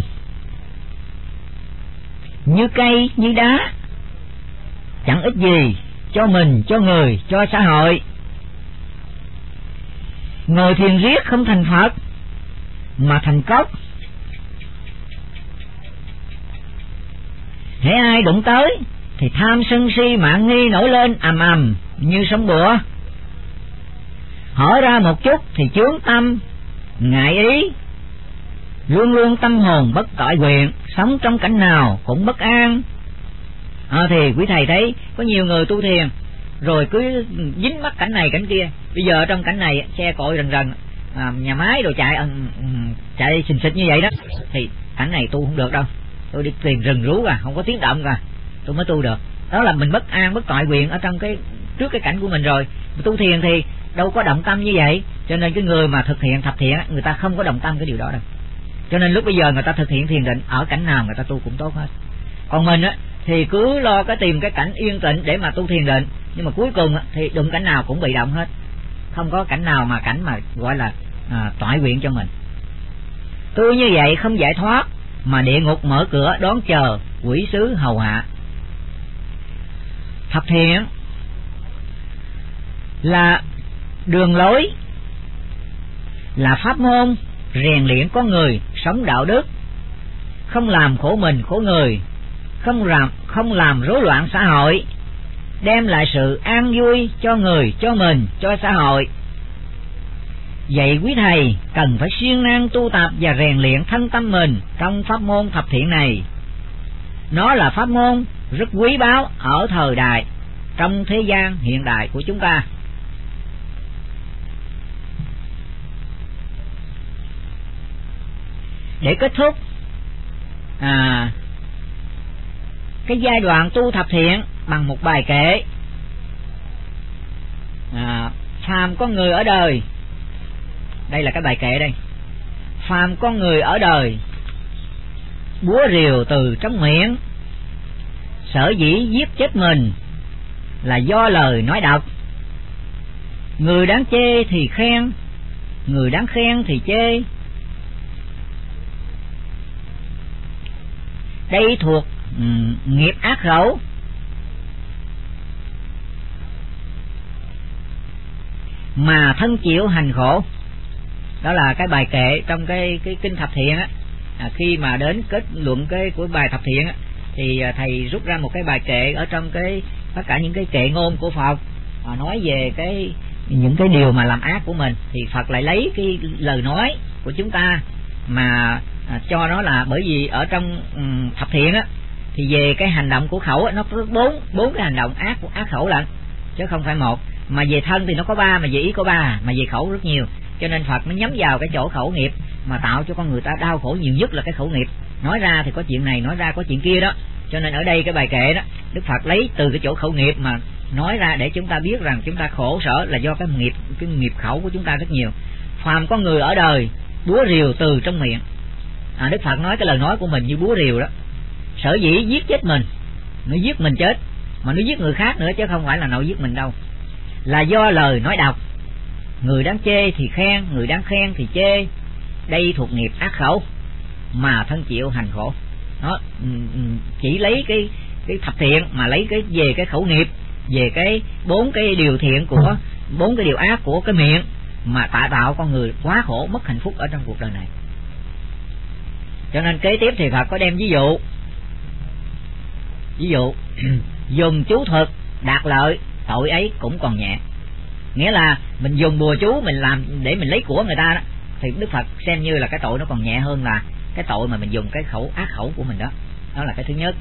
như cây, như đá, chẳng ích gì cho mình, cho người, cho xã hội. Ngồi thiền riết không thành Phật mà thành cốc. Hễ ai đụng tới thì tham sân si mạn nghi nổi lên ầm ầm như sóng bụa. Hỏi ra một chút thì chướng tâm, ngại ý, luôn luôn tâm hồn bất tội nguyện, sống trong cảnh nào cũng bất an. Thì quý thầy thấy có nhiều người tu thiền rồi cứ dính mắc cảnh này cảnh kia. Bây giờ trong cảnh này xe cộ rần rần, nhà máy đồ chạy xình xịch như vậy đó, thì cảnh này tu không được đâu, tôi đi tìm rừng rú không có tiếng động tôi mới tu được. Đó là mình bất an, bất toại quyền ở trong trước cái cảnh của mình rồi. Tu thiền thì đâu có động tâm như vậy, cho nên cái người mà thực hiện thập thiện người ta không có động tâm cái điều đó đâu. Cho nên lúc bây giờ người ta thực hiện thiền định ở cảnh nào người ta tu cũng tốt hết. Còn mình thì cứ lo tìm cái cảnh yên tĩnh để mà tu thiền định, nhưng mà cuối cùng thì đụng cảnh nào cũng bị động hết, không có cảnh nào mà cảnh mà gọi là toại nguyện cho mình. Tu như vậy không giải thoát, mà địa ngục mở cửa đón chờ quỷ sứ hầu hạ. Thập thiện là đường lối, là pháp môn rèn luyện con người sống đạo đức, không làm khổ mình khổ người, không làm rối loạn xã hội, đem lại sự an vui cho người, cho mình, cho xã hội. Vậy quý thầy cần phải siêng năng tu tập và rèn luyện thân tâm mình trong pháp môn thập thiện này. Nó là pháp môn rất quý báu ở thời đại, trong thế gian hiện đại của chúng ta. Để kết thúc cái giai đoạn tu thập thiện bằng một bài kệ. Phàm con người ở đời, đây là cái bài kệ đây. Phàm con người ở đời, búa rìu từ trong miệng, sở dĩ giết chết mình là do lời nói độc. Người đáng chê thì khen, người đáng khen thì chê. Đây thuộc nghiệp ác khẩu. Mà thân chịu hành khổ. Đó là cái bài kệ trong cái kinh thập thiện khi mà đến kết luận của bài thập thiện thì thầy rút ra một cái bài kệ ở trong tất cả những cái kệ ngôn của Phật nói về những cái điều mà làm ác của mình, thì Phật lại lấy cái lời nói của chúng ta mà cho nó là, bởi vì ở trong thập thiện thì về cái hành động của khẩu nó có bốn cái hành động ác khẩu lận, chứ không phải một. Mà về thân thì nó có 3, mà về ý có 3, mà về khẩu rất nhiều. Cho nên Phật nó nhắm vào cái chỗ khẩu nghiệp mà tạo cho con người ta đau khổ nhiều nhất là cái khẩu nghiệp. Nói ra thì có chuyện này, nói ra có chuyện kia đó. Cho nên ở đây cái bài kệ đó, Đức Phật lấy từ cái chỗ khẩu nghiệp mà nói ra để chúng ta biết rằng chúng ta khổ sở là do cái nghiệp khẩu của chúng ta rất nhiều. Phàm con người ở đời, búa rìu từ trong miệng. Đức Phật nói cái lời nói của mình như búa rìu đó. Sở dĩ giết chết mình, nó giết mình chết, mà nó giết người khác nữa chứ không phải là nó giết mình đâu, là do lời nói độc. Người đáng chê thì khen, người đáng khen thì chê. Đây thuộc nghiệp ác khẩu, mà thân chịu hành khổ. Nó chỉ lấy cái thập thiện mà lấy về cái khẩu nghiệp, về cái 4 cái điều thiện của 4 cái điều ác của cái miệng mà tạo con người quá khổ, mất hạnh phúc ở trong cuộc đời này. Cho nên kế tiếp thì Phật có đem ví dụ dùng chú thuật đạt lợi, tội ấy cũng còn nhẹ. Nghĩa là mình dùng bùa chú mình làm để mình lấy của người ta đó, thì Đức Phật xem như là cái tội nó còn nhẹ hơn là cái tội mà mình dùng cái ác khẩu của mình đó. Đó là cái thứ nhất.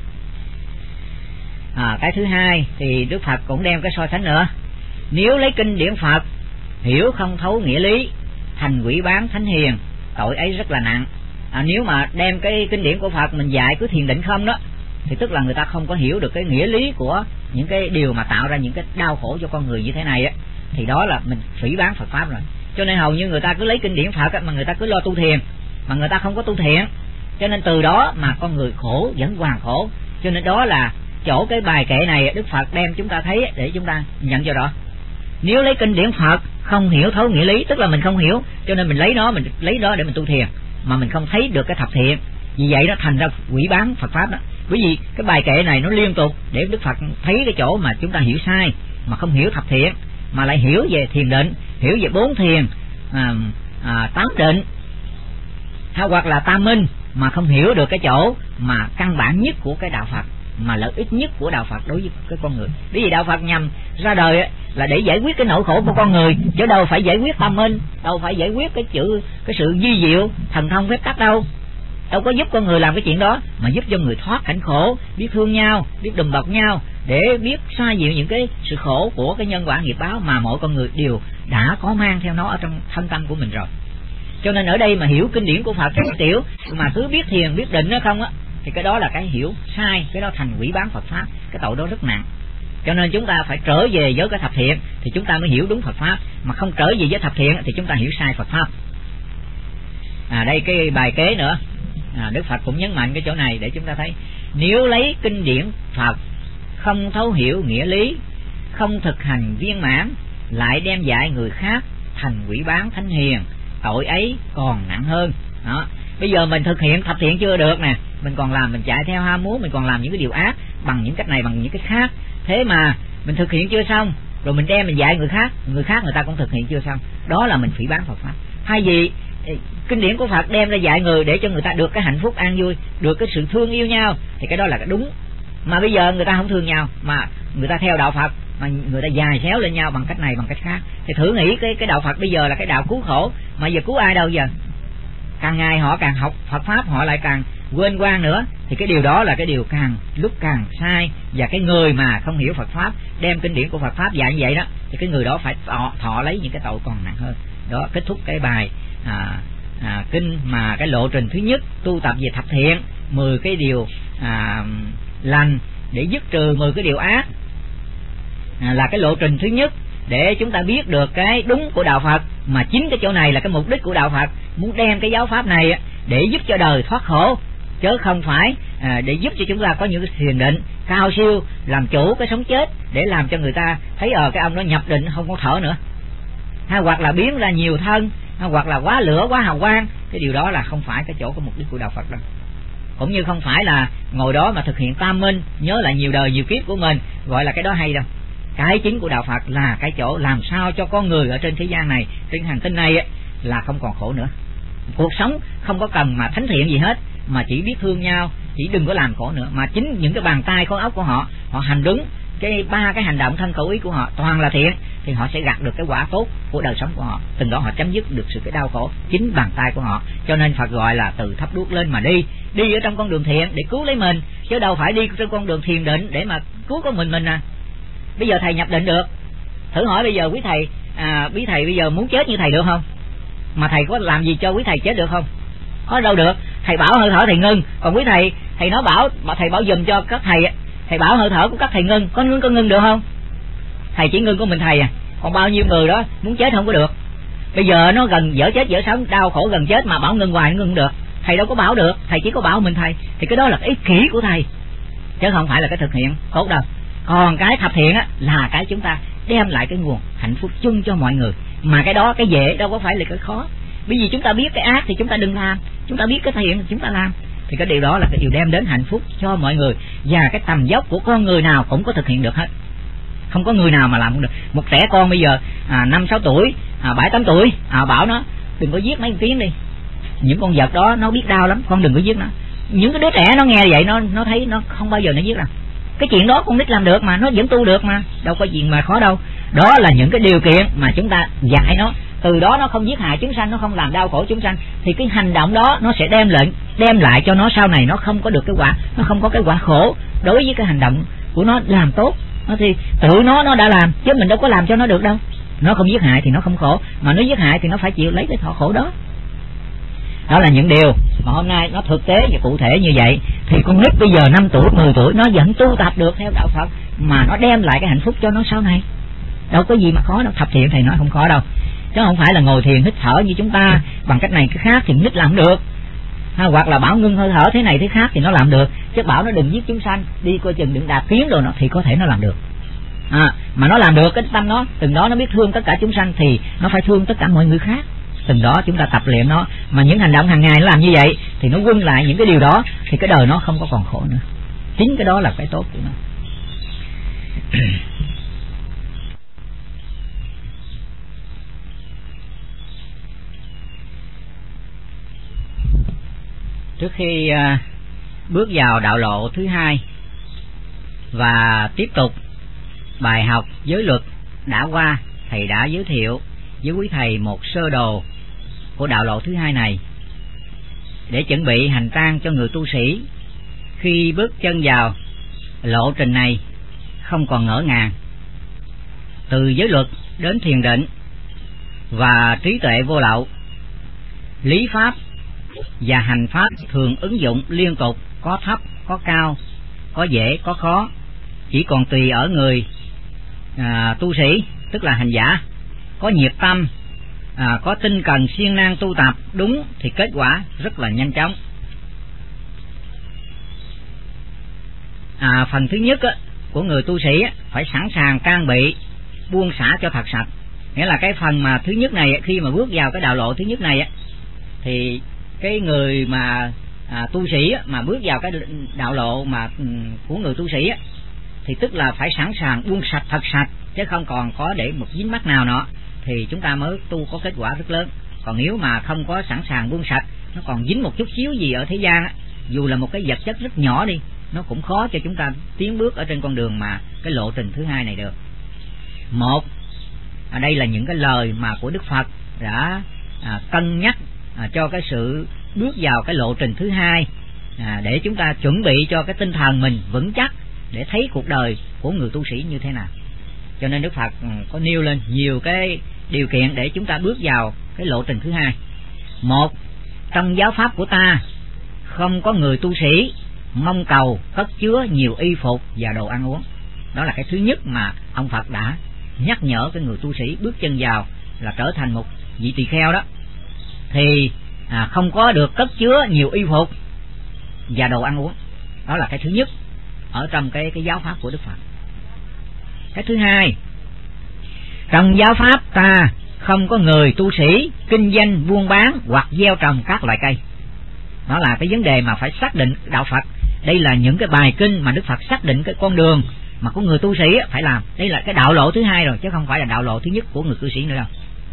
Cái thứ hai thì Đức Phật cũng đem cái so sánh nữa. Nếu lấy kinh điển Phật hiểu không thấu nghĩa lý, thành quỷ bán thánh hiền, tội ấy rất là nặng. Nếu mà đem cái kinh điển của Phật mình dạy cứ thiền định không đó, thì tức là người ta không có hiểu được cái nghĩa lý của những cái điều mà tạo ra những cái đau khổ cho con người như thế này thì đó là mình phỉ báng Phật pháp rồi. Cho nên hầu như người ta cứ lấy kinh điển Phật mà người ta cứ lo tu thiền, mà người ta không có tu thiện, cho nên từ đó mà con người khổ vẫn hoàn khổ. Cho nên đó là chỗ cái bài kệ này Đức Phật đem chúng ta thấy để chúng ta nhận cho rõ. Nếu lấy kinh điển Phật không hiểu thấu nghĩa lý, tức là mình không hiểu, cho nên mình lấy đó để mình tu thiền, mà mình không thấy được cái thập thiện, vì vậy đó thành ra quỷ bán Phật pháp đó. Bởi vì cái bài kệ này nó liên tục để Đức Phật thấy cái chỗ mà chúng ta hiểu sai, mà không hiểu thập thiện, mà lại hiểu về thiền định, hiểu về 4 thiền, 8 định, hoặc là tam minh, mà không hiểu được cái chỗ mà căn bản nhất của cái đạo Phật, mà lợi ích nhất của đạo Phật đối với cái con người. Bởi vì đạo Phật nhằm ra đời là để giải quyết cái nỗi khổ của con người, chứ đâu phải giải quyết tam minh, đâu phải giải quyết cái sự vi diệu thần thông phép tắc đâu có giúp con người làm cái chuyện đó, mà giúp cho người thoát cảnh khổ, biết thương nhau, biết đùm bọc nhau, để biết xoa dịu những cái sự khổ của cái nhân quả nghiệp báo mà mỗi con người đều đã có mang theo nó ở trong thân tâm của mình rồi. Cho nên ở đây mà hiểu kinh điển của Phật cái tiểu mà cứ biết thiền biết định nó không á, thì cái đó là cái hiểu sai, cái đó thành hủy bán Phật pháp, cái tội đó rất nặng. Cho nên chúng ta phải trở về với cái thập thiện thì chúng ta mới hiểu đúng Phật pháp, mà không trở về với thập thiện thì chúng ta hiểu sai Phật pháp. Đây cái bài kế nữa, Đức Phật cũng nhấn mạnh cái chỗ này để chúng ta thấy, nếu lấy kinh điển Phật không thấu hiểu nghĩa lý, không thực hành viên mãn, lại đem dạy người khác thành quỷ bán thánh hiền, tội ấy còn nặng hơn. Đó, bây giờ mình thực hiện thập thiện chưa được nè, mình còn làm, mình chạy theo ham muốn, mình còn làm những cái điều ác bằng những cách này bằng những cái khác, thế mà mình thực hiện chưa xong, rồi mình đem mình dạy người khác người ta cũng thực hiện chưa xong, đó là mình phỉ báng Phật pháp. Hay vì kinh điển của Phật đem ra dạy người để cho người ta được cái hạnh phúc an vui, được cái sự thương yêu nhau, thì cái đó là cái đúng. Mà bây giờ người ta không thương nhau, mà người ta theo đạo Phật mà người ta dài xéo lên nhau bằng cách này bằng cách khác, thì thử nghĩ cái đạo Phật bây giờ là cái đạo cứu khổ, mà giờ cứu ai đâu giờ? Càng ngày họ càng học Phật pháp họ lại càng quên quan nữa, thì cái điều đó là cái điều càng lúc càng sai. Và cái người mà không hiểu Phật pháp đem kinh điển của Phật pháp dạy như vậy đó, thì cái người đó phải thọ lấy những cái tội còn nặng hơn. Đó, kết thúc cái bài kinh mà cái lộ trình thứ nhất tu tập về thập thiện, 10 cái điều lành để dứt trừ 10 cái điều ác, là cái lộ trình thứ nhất để chúng ta biết được cái đúng của đạo Phật. Mà chính cái chỗ này là cái mục đích của đạo Phật, muốn đem cái giáo pháp này để giúp cho đời thoát khổ, chứ không phải để giúp cho chúng ta có những cái thiền định cao siêu, làm chủ cái sống chết, để làm cho người ta thấy cái ông đó nhập định không có thở nữa, hay hoặc là biến ra nhiều thân, hoặc là quá lửa quá hào quang. Cái điều đó là không phải cái chỗ của mục đích của đạo Phật đâu. Cũng như không phải là ngồi đó mà thực hiện tam minh, nhớ lại nhiều đời nhiều kiếp của mình, gọi là cái đó hay đâu. Cái chính của đạo Phật là cái chỗ làm sao cho con người ở trên thế gian này, trên hành tinh này là không còn khổ nữa. Cuộc sống không có cần mà thánh thiện gì hết, mà chỉ biết thương nhau, chỉ đừng có làm khổ nữa. Mà chính những cái bàn tay khối óc của họ, họ hành đúng cái 3 cái hành động thân khẩu ý của họ toàn là thiện, thì họ sẽ gặt được cái quả tốt của đời sống của họ. Từng đó họ chấm dứt được sự cái đau khổ chính bàn tay của họ. Cho nên Phật gọi là từ thấp đuốc lên mà đi ở trong con đường thiện để cứu lấy mình, chứ đâu phải đi trên con đường thiền định để mà cứu có mình à. Bây giờ thầy nhập định được, thử hỏi bây giờ quý thầy bây giờ muốn chết như thầy được không? Mà thầy có làm gì cho quý thầy chết được không? Có đâu được. Thầy bảo hơi thở thầy ngưng, còn quý thầy nói thầy bảo dùm cho các thầy bảo hơi thở của các thầy ngưng, có ngưng được không? Thầy chỉ ngưng của mình thầy còn bao nhiêu người đó muốn chết không có được. Bây giờ nó gần dở chết dở sống, đau khổ gần chết mà bảo ngưng hoài ngưng được, thầy đâu có bảo được, thầy chỉ có bảo mình thầy. Thì cái đó là cái ích kỷ của thầy, chứ không phải là cái thực hiện tốt đâu. Còn cái thập thiện là cái chúng ta đem lại cái nguồn hạnh phúc chung cho mọi người. Mà cái đó cái dễ đâu có phải là cái khó. Bởi vì chúng ta biết cái ác thì chúng ta đừng làm, chúng ta biết cái thiện thì chúng ta làm, thì cái điều đó là cái điều đem đến hạnh phúc cho mọi người. Và cái tầm dốc của con người nào cũng có thực hiện được hết, không có người nào mà làm không được. Một trẻ con bây giờ 5-6 tuổi, 7-8 tuổi, bảo nó đừng có giết mấy con kiến đi, những con vật đó nó biết đau lắm, con đừng có giết nó. Những cái đứa trẻ nó nghe vậy nó thấy nó không bao giờ nó giết đâu. Cái chuyện đó con nít làm được mà, nó vẫn tu được mà, đâu có chuyện mà khó đâu. Đó là những cái điều kiện mà chúng ta dạy nó, từ đó nó không giết hại chúng sanh, nó không làm đau khổ chúng sanh, thì cái hành động đó nó sẽ đem lại cho nó sau này nó không có được cái quả, nó không có cái quả khổ đối với cái hành động của nó làm tốt. Thì tự nó đã làm, chứ mình đâu có làm cho nó được đâu. Nó không giết hại thì nó không khổ, mà nó giết hại thì nó phải chịu lấy cái thọ khổ đó. Đó là những điều mà hôm nay nó thực tế và cụ thể như vậy. Thì con nít bây giờ 5 tuổi, 10 tuổi nó vẫn tu tập được theo đạo Phật, mà nó đem lại cái hạnh phúc cho nó sau này. Đâu có gì mà khó đâu. Thập thiện thầy nói không khó đâu, chứ không phải là ngồi thiền hít thở như chúng ta bằng cách này cái khác thì nít làm được. Hoặc là bảo ngưng hơi thở thế này thế khác thì nó làm được, chứ bảo nó đừng giết chúng sanh, đi coi chừng đừng đạp kiến rồi nó thì có thể nó làm được. Mà nó làm được cái tâm nó, từng đó nó biết thương tất cả chúng sanh thì nó phải thương tất cả mọi người khác. Từng đó chúng ta tập luyện nó, mà những hành động hàng ngày nó làm như vậy thì nó quân lại những cái điều đó, thì cái đời nó không có còn khổ nữa. Chính cái đó là cái tốt của nó. Trước khi bước vào đạo lộ thứ 2 và tiếp tục bài học giới luật đã qua, thầy đã giới thiệu với quý thầy một sơ đồ của đạo lộ thứ 2 này để chuẩn bị hành trang cho người tu sĩ khi bước chân vào lộ trình này không còn ngỡ ngàng. Từ giới luật đến thiền định và trí tuệ vô lậu, Lý pháp và hành pháp thường ứng dụng liên tục, có thấp, có cao, có dễ, có khó, chỉ còn tùy ở người tu sĩ, tức là hành giả, có nhiệt tâm, có tinh cần siêng năng tu tập đúng thì kết quả rất là nhanh chóng. Phần thứ nhất của người tu sĩ phải sẵn sàng trang bị buông xả cho thật sạch. Nghĩa là cái phần mà thứ nhất này, khi mà bước vào cái đạo lộ thứ nhất này thì cái người mà tu sĩ mà bước vào cái đạo lộ mà của người tu sĩ thì tức là phải sẵn sàng buông sạch thật sạch, chứ không còn có để một dính mắc nào nữa, thì chúng ta mới tu có kết quả rất lớn. Còn nếu mà không có sẵn sàng buông sạch, nó còn dính một chút xíu gì ở thế gian dù là một cái vật chất rất nhỏ đi, nó cũng khó cho chúng ta tiến bước ở trên con đường mà cái lộ trình thứ hai này được. Một, ở đây là những cái lời mà của Đức Phật đã cân nhắc cho cái sự bước vào cái lộ trình thứ hai, để chúng ta chuẩn bị cho cái tinh thần mình vững chắc để thấy cuộc đời của người tu sĩ như thế nào. Cho nên Đức Phật có nêu lên nhiều cái điều kiện để chúng ta bước vào cái lộ trình thứ hai. Một, trong giáo pháp của ta không có người tu sĩ mong cầu cất chứa nhiều y phục và đồ ăn uống. Đó là cái thứ nhất mà ông Phật đã nhắc nhở cái người tu sĩ bước chân vào là trở thành một vị tỳ kheo đó, thì không có được cất chứa nhiều y phục và đồ ăn uống. Đó là cái thứ nhất ở trong cái giáo pháp của Đức Phật. Cái thứ hai, trong giáo pháp ta không có người tu sĩ kinh doanh buôn bán hoặc gieo trồng các loại cây. Đó là cái vấn đề mà phải xác định đạo Phật. Đây là những cái bài kinh mà Đức Phật xác định cái con đường mà của người tu sĩ phải làm. Đây là cái đạo lộ thứ hai rồi, chứ không phải là đạo lộ thứ nhất của người cư sĩ nữa đâu.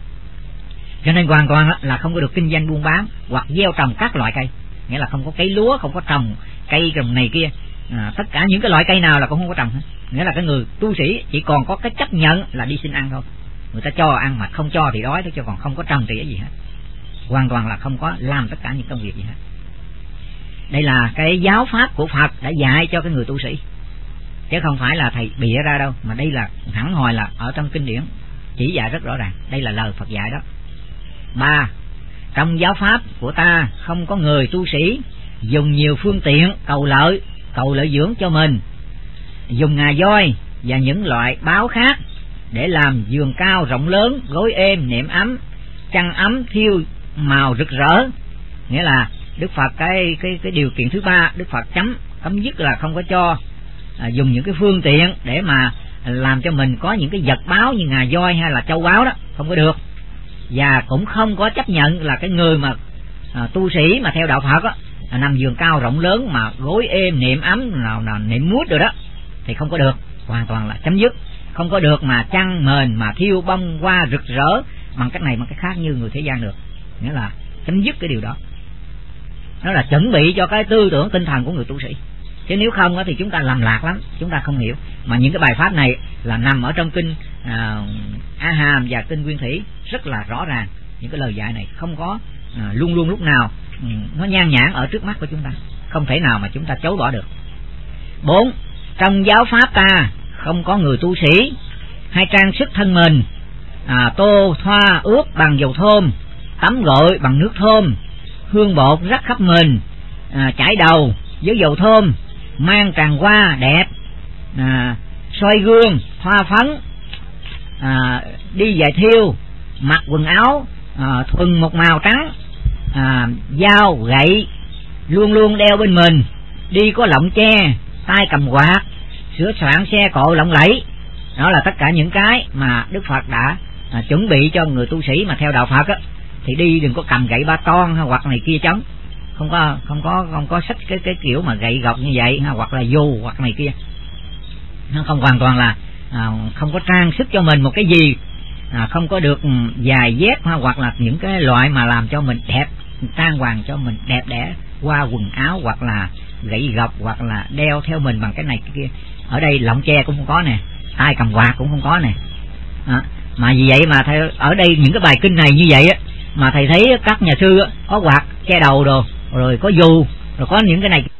Cho nên hoàn toàn là không có được kinh doanh buôn bán hoặc gieo trồng các loại cây. Nghĩa là không có cây lúa, không có trồng cây trồng này kia, tất cả những cái loại cây nào là cũng không có trồng hết. Nghĩa là cái người tu sĩ chỉ còn có cái chấp nhận là đi xin ăn thôi. Người ta cho ăn mà không cho thì đói thôi, chứ còn không có trồng tỉa gì hết. Hoàn toàn là không có làm tất cả những công việc gì hết. Đây là cái giáo pháp của Phật đã dạy cho cái người tu sĩ, chứ không phải là thầy bịa ra đâu, mà đây là hẳn hồi là ở trong kinh điển chỉ dạy rất rõ ràng. Đây là lời Phật dạy đó. 3. Trong giáo pháp của ta không có người tu sĩ dùng nhiều phương tiện cầu lợi dưỡng cho mình, dùng ngà voi và những loại báo khác để làm giường cao rộng lớn, gối êm nệm ấm, chăn ấm thiêu màu rực rỡ. Nghĩa là Đức Phật cái điều kiện thứ ba, Đức Phật cấm dứt là không có cho dùng những cái phương tiện để mà làm cho mình có những cái vật báo như ngà voi hay là châu báu đó, không có được. Và cũng không có chấp nhận là cái người mà tu sĩ mà theo đạo Phật nằm giường cao rộng lớn mà gối êm nệm ấm nào nệm mút rồi đó thì không có được, hoàn toàn là chấm dứt. Không có được mà chăn mền mà thiêu bông hoa rực rỡ bằng cách này bằng cách khác như người thế gian được. Nghĩa là chấm dứt cái điều đó. Nó là chuẩn bị cho cái tư tưởng tinh thần của người tu sĩ. Chứ nếu không thì chúng ta lầm lạc lắm, chúng ta không hiểu. Mà những cái bài pháp này là nằm ở trong kinh A Hàm và kinh Nguyên Thủy rất là rõ ràng. Những cái lời dạy này không có luôn luôn lúc nào nó nhan nhản ở trước mắt của chúng ta, không thể nào mà chúng ta chối bỏ được. 4. Trong giáo pháp ta không có người tu sĩ hay trang sức thân mình tô thoa ướp bằng dầu thơm, tắm gội bằng nước thơm, hương bột rắc khắp mình, chải đầu với dầu thơm, mang tràng hoa đẹp, soi gương, thoa phấn, đi giày thiêu, mặc quần áo thuần một màu trắng, dao gậy luôn luôn đeo bên mình, đi có lọng tre, tay cầm quạt, sửa soạn xe cộ lộng lẫy. Đó là tất cả những cái mà Đức Phật đã chuẩn bị cho người tu sĩ mà theo đạo Phật thì đi đừng có cầm gậy ba ton hoặc này kia chống, không có xách cái kiểu mà gậy gộc như vậy hoặc là dù hoặc này kia. Nó không hoàn toàn là không có trang sức cho mình một cái gì, không có được giày dép hoặc là những cái loại mà làm cho mình đẹp, trang hoàng cho mình đẹp đẽ qua quần áo hoặc là gậy gộc hoặc là đeo theo mình bằng cái này cái kia. Ở đây lọng tre cũng không có nè, tay cầm quạt cũng không có nè. Mà vì vậy mà ở đây những cái bài kinh này như vậy mà thầy thấy các nhà sư có quạt che đầu rồi có dù rồi có những cái này